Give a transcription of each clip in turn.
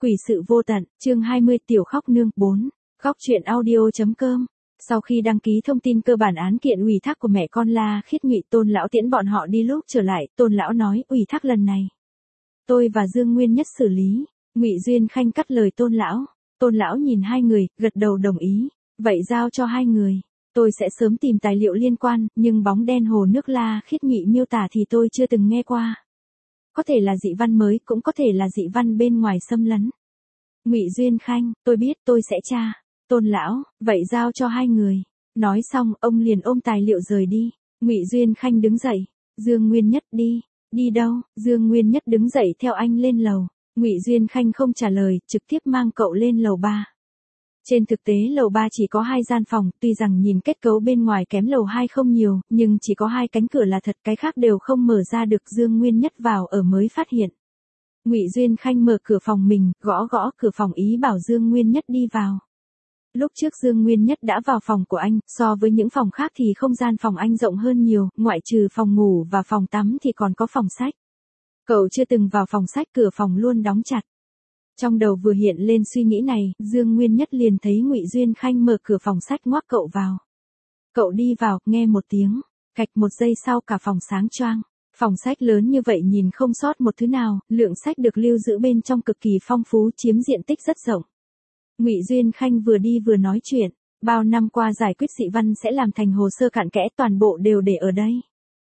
Quỷ sự vô tận, chương 20 tiểu khóc nương 4, khóc chuyện audio.com. Sau khi đăng ký thông tin cơ bản án kiện ủy thác của mẹ con La Khiết Nhụy, Tôn lão tiễn bọn họ đi lúc trở lại, Tôn lão nói, ủy thác lần này tôi và Dương Nguyên Nhất xử lý. Ngụy Duyên Khanh cắt lời Tôn lão. Tôn lão nhìn hai người, gật đầu đồng ý. Vậy giao cho hai người, tôi sẽ sớm tìm tài liệu liên quan, nhưng bóng đen hồ nước La Khiết Nhụy miêu tả thì tôi chưa từng nghe qua. Có thể là dị văn mới, cũng có thể là dị văn bên ngoài xâm lấn. Ngụy Duyên Khanh, tôi biết, tôi sẽ tra. Tôn lão, vậy giao cho hai người. Nói xong, ông liền ôm tài liệu rời đi. Ngụy Duyên Khanh đứng dậy. Dương Nguyên Nhất đi. Đi đâu? Dương Nguyên Nhất đứng dậy theo anh lên lầu. Ngụy Duyên Khanh không trả lời, trực tiếp mang cậu lên lầu 3. Trên thực tế lầu 3 chỉ có 2 gian phòng, tuy rằng nhìn kết cấu bên ngoài kém lầu 2 không nhiều, nhưng chỉ có 2 cánh cửa là thật, cái khác đều không mở ra được. Dương Nguyên Nhất vào ở mới phát hiện. Ngụy Duyên Khanh mở cửa phòng mình, gõ gõ cửa phòng ý bảo Dương Nguyên Nhất đi vào. Lúc trước Dương Nguyên Nhất đã vào phòng của anh, so với những phòng khác thì không gian phòng anh rộng hơn nhiều, ngoại trừ phòng ngủ và phòng tắm thì còn có phòng sách. Cậu chưa từng vào phòng sách, cửa phòng luôn đóng chặt. Trong đầu vừa hiện lên suy nghĩ này, Dương Nguyên Nhất liền thấy Ngụy Duyên Khanh mở cửa phòng sách ngoác cậu vào. Cậu đi vào, nghe một tiếng, cạch, một giây sau cả phòng sáng choang. Phòng sách lớn như vậy nhìn không sót một thứ nào, lượng sách được lưu giữ bên trong cực kỳ phong phú, chiếm diện tích rất rộng. Ngụy Duyên Khanh vừa đi vừa nói chuyện, bao năm qua giải quyết dị văn sẽ làm thành hồ sơ cặn kẽ, toàn bộ đều để ở đây.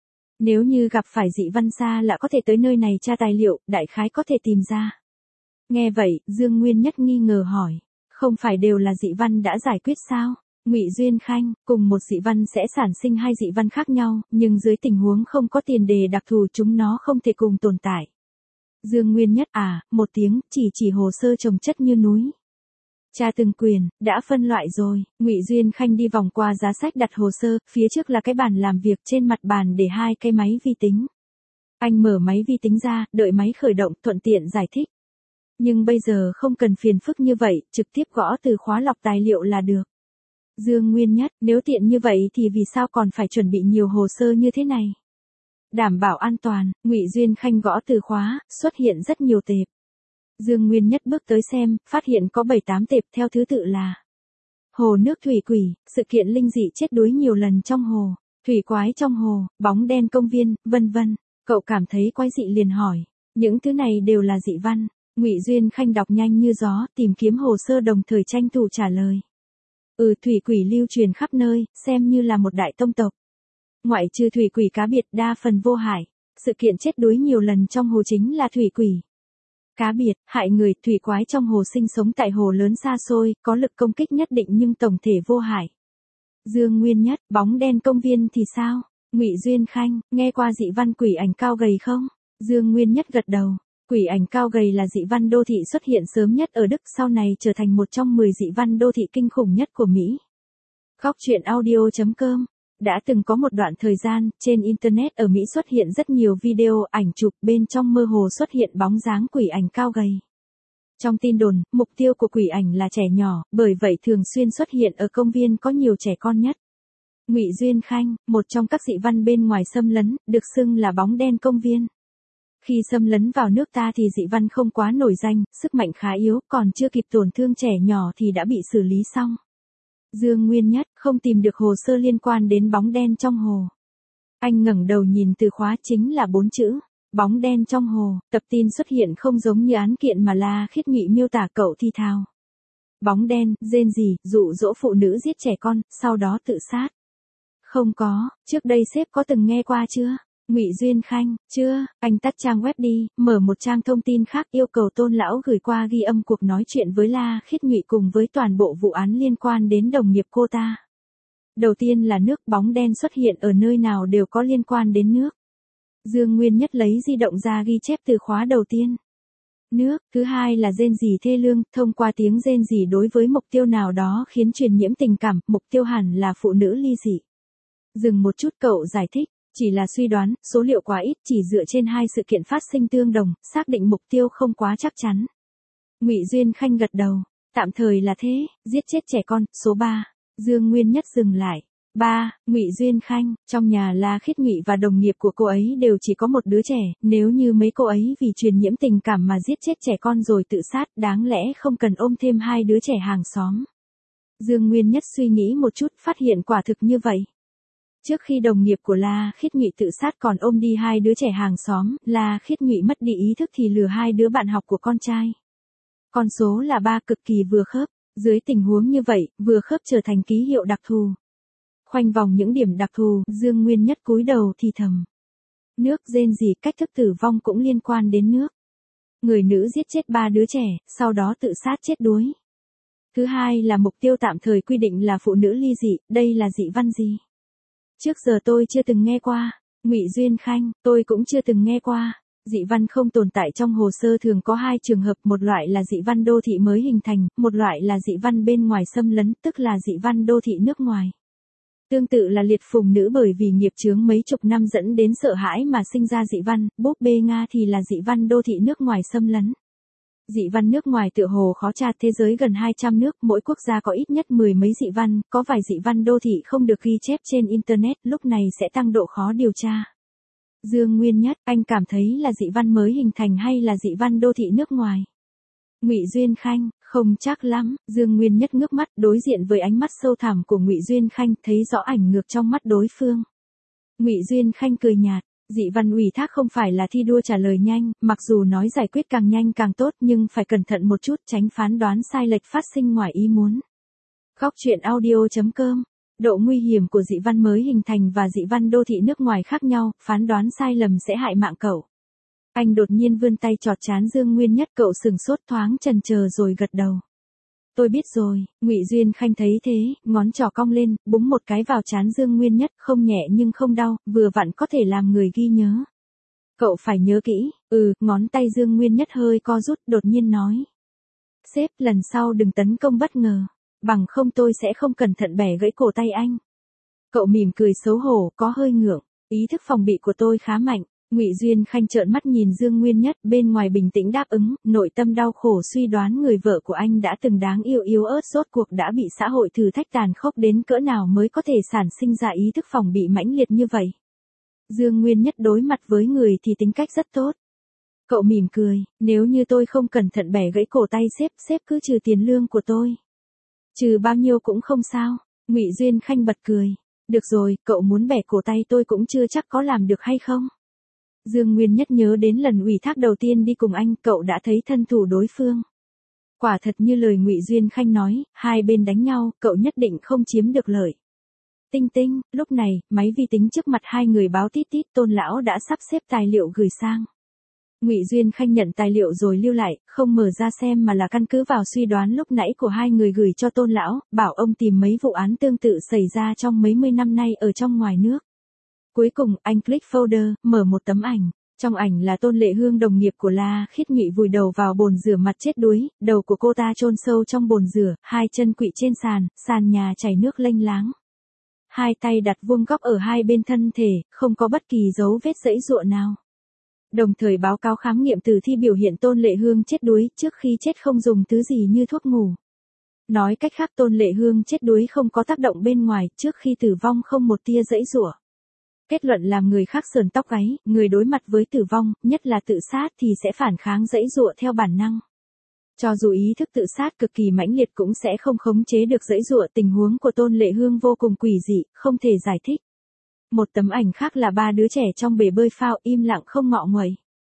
Nếu như gặp phải dị văn xa lạ có thể tới nơi này tra tài liệu, đại khái có thể tìm ra. Nghe vậy, Dương Nguyên Nhất nghi ngờ hỏi, không phải đều là dị văn đã giải quyết sao? Ngụy Duyên Khanh, cùng một dị văn sẽ sản sinh 2 dị văn khác nhau, nhưng dưới tình huống không có tiền đề đặc thù chúng nó không thể cùng tồn tại. Dương Nguyên Nhất một tiếng, chỉ hồ sơ chồng chất như núi. Tra từng quyền, đã phân loại rồi. Ngụy Duyên Khanh đi vòng qua giá sách đặt hồ sơ, phía trước là cái bàn làm việc, trên mặt bàn để 2 cái máy vi tính. Anh mở máy vi tính ra, đợi máy khởi động, thuận tiện giải thích. Nhưng bây giờ không cần phiền phức như vậy, trực tiếp gõ từ khóa lọc tài liệu là được. Dương Nguyên Nhất, nếu tiện như vậy thì vì sao còn phải chuẩn bị nhiều hồ sơ như thế này? Đảm bảo an toàn, Ngụy Duyên Khanh gõ từ khóa, xuất hiện rất nhiều tệp. Dương Nguyên Nhất bước tới xem, phát hiện có 7-8 tệp theo thứ tự là hồ nước thủy quỷ, sự kiện linh dị chết đuối nhiều lần trong hồ, thủy quái trong hồ, bóng đen công viên, vân vân. Cậu cảm thấy quái dị liền hỏi, những thứ này đều là dị văn. Ngụy Duyên Khanh đọc nhanh như gió, tìm kiếm hồ sơ đồng thời tranh thủ trả lời. Thủy quỷ lưu truyền khắp nơi, xem như là một đại tông tộc. Ngoại trừ thủy quỷ cá biệt, đa phần vô hại. Sự kiện chết đuối nhiều lần trong hồ chính là thủy quỷ cá biệt, hại người. Thủy quái trong hồ sinh sống tại hồ lớn xa xôi, có lực công kích nhất định nhưng tổng thể vô hại. Dương Nguyên Nhất, bóng đen công viên thì sao? Ngụy Duyên Khanh, nghe qua dị văn quỷ ảnh cao gầy không? Dương Nguyên Nhất gật đầu. Quỷ ảnh cao gầy là dị văn đô thị xuất hiện sớm nhất ở Đức, sau này trở thành một trong 10 dị văn đô thị kinh khủng nhất của Mỹ. Khóc chuyện audio.com. Đã từng có một đoạn thời gian, trên Internet ở Mỹ xuất hiện rất nhiều video, ảnh chụp, bên trong mơ hồ xuất hiện bóng dáng quỷ ảnh cao gầy. Trong tin đồn, mục tiêu của quỷ ảnh là trẻ nhỏ, bởi vậy thường xuyên xuất hiện ở công viên có nhiều trẻ con nhất. Ngụy Duyên Khanh, một trong các dị văn bên ngoài xâm lấn, được xưng là bóng đen công viên. Khi xâm lấn vào nước ta thì dị văn không quá nổi danh, sức mạnh khá yếu, còn chưa kịp tổn thương trẻ nhỏ thì đã bị xử lý xong. Dương Nguyên Nhất, không tìm được hồ sơ liên quan đến bóng đen trong hồ. Anh ngẩng đầu nhìn từ khóa, chính là 4 chữ. Bóng đen trong hồ, tập tin xuất hiện không giống như án kiện mà La Khiết Nhụy miêu tả, cậu thi thào. Bóng đen, rên rỉ, dụ dỗ phụ nữ giết trẻ con, sau đó tự sát. Không có, trước đây sếp có từng nghe qua chưa? Ngụy Duyên Khanh, chưa. Anh tắt trang web đi, mở một trang thông tin khác, yêu cầu Tôn lão gửi qua ghi âm cuộc nói chuyện với La Khiết Nhụy cùng với toàn bộ vụ án liên quan đến đồng nghiệp cô ta. Đầu tiên là nước, bóng đen xuất hiện ở nơi nào đều có liên quan đến nước. Dương Nguyên Nhất lấy di động ra ghi chép từ khóa đầu tiên. Nước, thứ hai là rên rỉ thê lương, thông qua tiếng rên rỉ đối với mục tiêu nào đó khiến truyền nhiễm tình cảm, mục tiêu hẳn là phụ nữ ly dị. Dừng một chút, cậu giải thích. Chỉ là suy đoán, số liệu quá ít, chỉ dựa trên 2 sự kiện phát sinh tương đồng, xác định mục tiêu không quá chắc chắn. Ngụy Duyên Khanh gật đầu, tạm thời là thế, giết chết trẻ con. Số 3, Dương Nguyên Nhất dừng lại. 3. Ngụy Duyên Khanh, trong nhà La Khiết Nhụy và đồng nghiệp của cô ấy đều chỉ có một đứa trẻ, nếu như mấy cô ấy vì truyền nhiễm tình cảm mà giết chết trẻ con rồi tự sát, đáng lẽ không cần ôm thêm hai đứa trẻ hàng xóm. Dương Nguyên Nhất suy nghĩ một chút, phát hiện quả thực như vậy. Trước khi đồng nghiệp của La Khiết Nhụy tự sát còn ôm đi hai đứa trẻ hàng xóm, La Khiết Nhụy mất đi ý thức thì lừa hai đứa bạn học của con trai. Con số là 3 cực kỳ vừa khớp, dưới tình huống như vậy, vừa khớp trở thành ký hiệu đặc thù. Khoanh vòng những điểm đặc thù, Dương Nguyên Nhất cúi đầu thì thầm. Nước rên rỉ, cách thức tử vong cũng liên quan đến nước. Người nữ giết chết 3 đứa trẻ, sau đó tự sát chết đuối. Thứ hai là mục tiêu tạm thời quy định là phụ nữ ly dị, đây là dị văn gì? Trước giờ tôi chưa từng nghe qua. Ngụy Duyên Khanh, tôi cũng chưa từng nghe qua. Dị văn không tồn tại trong hồ sơ thường có hai trường hợp, một loại là dị văn đô thị mới hình thành, một loại là dị văn bên ngoài xâm lấn, tức là dị văn đô thị nước ngoài. Tương tự là liệt phùng nữ bởi vì nghiệp chướng mấy chục năm dẫn đến sợ hãi mà sinh ra dị văn, búp bê Nga thì là dị văn đô thị nước ngoài xâm lấn. Dị văn nước ngoài tựa hồ khó tra, thế giới gần 200 nước, mỗi quốc gia có ít nhất 10 mấy dị văn, có vài dị văn đô thị không được ghi chép trên Internet, lúc này sẽ tăng độ khó điều tra. Dương Nguyên Nhất, anh cảm thấy là dị văn mới hình thành hay là dị văn đô thị nước ngoài? Ngụy Duyên Khanh, không chắc lắm. Dương Nguyên Nhất ngước mắt đối diện với ánh mắt sâu thẳm của Ngụy Duyên Khanh, thấy rõ ảnh ngược trong mắt đối phương. Ngụy Duyên Khanh cười nhạt, dị văn ủy thác không phải là thi đua trả lời nhanh, mặc dù nói giải quyết càng nhanh càng tốt nhưng phải cẩn thận một chút, tránh phán đoán sai lệch phát sinh ngoài ý muốn. Góc truyện audio.com. Độ nguy hiểm của dị văn mới hình thành và dị văn đô thị nước ngoài khác nhau, phán đoán sai lầm sẽ hại mạng cậu. Anh đột nhiên vươn tay chọt trán Dương Nguyên Nhất, cậu sừng sốt thoáng chần chờ rồi gật đầu. Tôi biết rồi. Ngụy Duyên Khanh thấy thế, ngón trỏ cong lên, búng một cái vào trán Dương Nguyên Nhất, không nhẹ nhưng không đau, vừa vặn có thể làm người ghi nhớ. Cậu phải nhớ kỹ. Ngón tay Dương Nguyên Nhất hơi co rút, đột nhiên nói. Sếp, lần sau đừng tấn công bất ngờ, bằng không tôi sẽ không cẩn thận bẻ gãy cổ tay anh. Cậu mỉm cười xấu hổ, có hơi ngượng. Ý thức phòng bị của tôi khá mạnh. Ngụy Duyên Khanh trợn mắt nhìn Dương Nguyên Nhất, bên ngoài bình tĩnh đáp ứng, nội tâm đau khổ suy đoán người vợ của anh đã từng đáng yêu yếu ớt rốt cuộc đã bị xã hội thử thách tàn khốc đến cỡ nào mới có thể sản sinh ra ý thức phòng bị mãnh liệt như vậy. Dương Nguyên Nhất đối mặt với người thì tính cách rất tốt. Cậu mỉm cười, nếu như tôi không cẩn thận bẻ gãy cổ tay sếp cứ trừ tiền lương của tôi. Trừ bao nhiêu cũng không sao. Ngụy Duyên Khanh bật cười. Được rồi, cậu muốn bẻ cổ tay tôi cũng chưa chắc có làm được hay không. Dương Nguyên Nhất nhớ đến lần ủy thác đầu tiên đi cùng anh, cậu đã thấy thân thủ đối phương. Quả thật như lời Ngụy Duyên Khanh nói, hai bên đánh nhau, cậu nhất định không chiếm được lợi. Tinh tinh, lúc này, máy vi tính trước mặt hai người báo tít tít, Tôn lão đã sắp xếp tài liệu gửi sang. Ngụy Duyên Khanh nhận tài liệu rồi lưu lại, không mở ra xem mà là căn cứ vào suy đoán lúc nãy của hai người gửi cho Tôn lão, bảo ông tìm mấy vụ án tương tự xảy ra trong mấy mươi năm nay ở trong ngoài nước. Cuối cùng, anh click folder, mở một tấm ảnh. Trong ảnh là Tôn Lệ Hương đồng nghiệp của La Khiết Nhụy vùi đầu vào bồn rửa mặt chết đuối, đầu của cô ta chôn sâu trong bồn rửa, hai chân quỵ trên sàn nhà chảy nước lênh láng. Hai tay đặt vuông góc ở hai bên thân thể, không có bất kỳ dấu vết giãy giụa nào. Đồng thời báo cáo khám nghiệm tử thi biểu hiện Tôn Lệ Hương chết đuối, trước khi chết không dùng thứ gì như thuốc ngủ. Nói cách khác Tôn Lệ Hương chết đuối không có tác động bên ngoài, trước khi tử vong không một tia giãy giụa. Kết luận làm người khác sờn tóc gáy, người đối mặt với tử vong, nhất là tự sát thì sẽ phản kháng giãy giụa theo bản năng. Cho dù ý thức tự sát cực kỳ mãnh liệt cũng sẽ không khống chế được giãy giụa, tình huống của Tôn Lệ Hương vô cùng quỷ dị, không thể giải thích. Một tấm ảnh khác là ba đứa trẻ trong bể bơi phao im lặng không ngọ nguậy.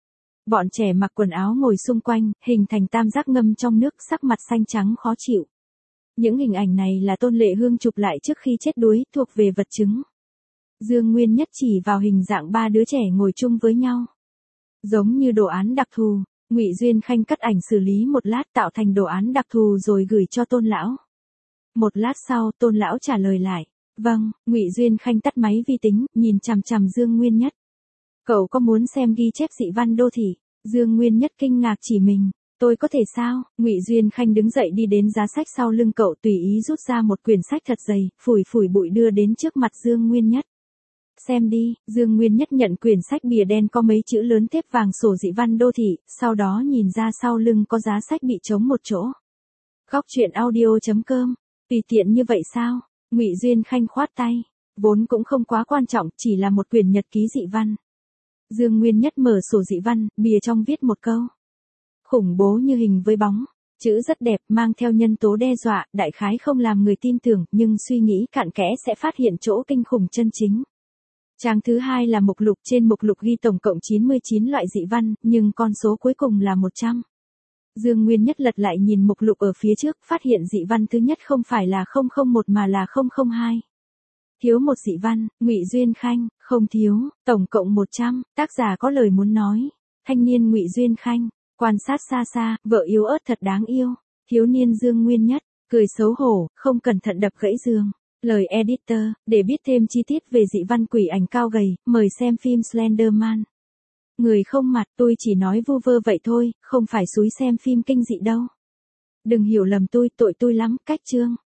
Bọn trẻ mặc quần áo ngồi xung quanh, hình thành tam giác ngâm trong nước, sắc mặt xanh trắng khó chịu. Những hình ảnh này là Tôn Lệ Hương chụp lại trước khi chết đuối, thuộc về vật chứng. Dương Nguyên Nhất chỉ vào hình dạng ba đứa trẻ ngồi chung với nhau. Giống như đồ án đặc thù, Ngụy Duyên Khanh cắt ảnh xử lý một lát tạo thành đồ án đặc thù rồi gửi cho Tôn lão. Một lát sau, Tôn lão trả lời lại. Vâng. Ngụy Duyên Khanh tắt máy vi tính, nhìn chằm chằm Dương Nguyên Nhất. Cậu có muốn xem ghi chép dị văn đô thị? Dương Nguyên Nhất kinh ngạc chỉ mình. Tôi có thể sao? Ngụy Duyên Khanh đứng dậy đi đến giá sách sau lưng cậu, tùy ý rút ra một quyển sách thật dày, phủi phủi bụi đưa đến trước mặt Dương Nguyên Nhất. Xem đi. Dương Nguyên Nhất nhận quyển sách bìa đen có mấy chữ lớn thép vàng sổ dị văn đô thị, sau đó nhìn ra sau lưng có giá sách bị trống một chỗ. Góc truyện audio.com. Tùy tiện như vậy sao? Ngụy Duyên Khanh khoát tay. Vốn cũng không quá quan trọng, chỉ là một quyển nhật ký dị văn. Dương Nguyên Nhất mở sổ dị văn, bìa trong viết một câu. Khủng bố như hình với bóng. Chữ rất đẹp, mang theo nhân tố đe dọa, đại khái không làm người tin tưởng, nhưng suy nghĩ cặn kẽ sẽ phát hiện chỗ kinh khủng chân chính. Trang thứ 2 là mục lục, trên mục lục ghi tổng cộng 99 loại dị văn, nhưng con số cuối cùng là 100. Dương Nguyên Nhất lật lại nhìn mục lục ở phía trước, phát hiện dị văn thứ nhất không phải là 001 mà là 002. Thiếu một dị văn, Ngụy Duyên Khanh, không thiếu, tổng cộng 100, tác giả có lời muốn nói. Thanh niên Ngụy Duyên Khanh, quan sát xa xa, vợ yếu ớt thật đáng yêu. Thiếu niên Dương Nguyên Nhất, cười xấu hổ, không cẩn thận đập gãy giường. Lời editor, để biết thêm chi tiết về dị văn quỷ ảnh cao gầy, mời xem phim Slenderman. Người không mặt, tôi chỉ nói vu vơ vậy thôi, không phải xúi xem phim kinh dị đâu. Đừng hiểu lầm tôi, tội tôi lắm, cách chương.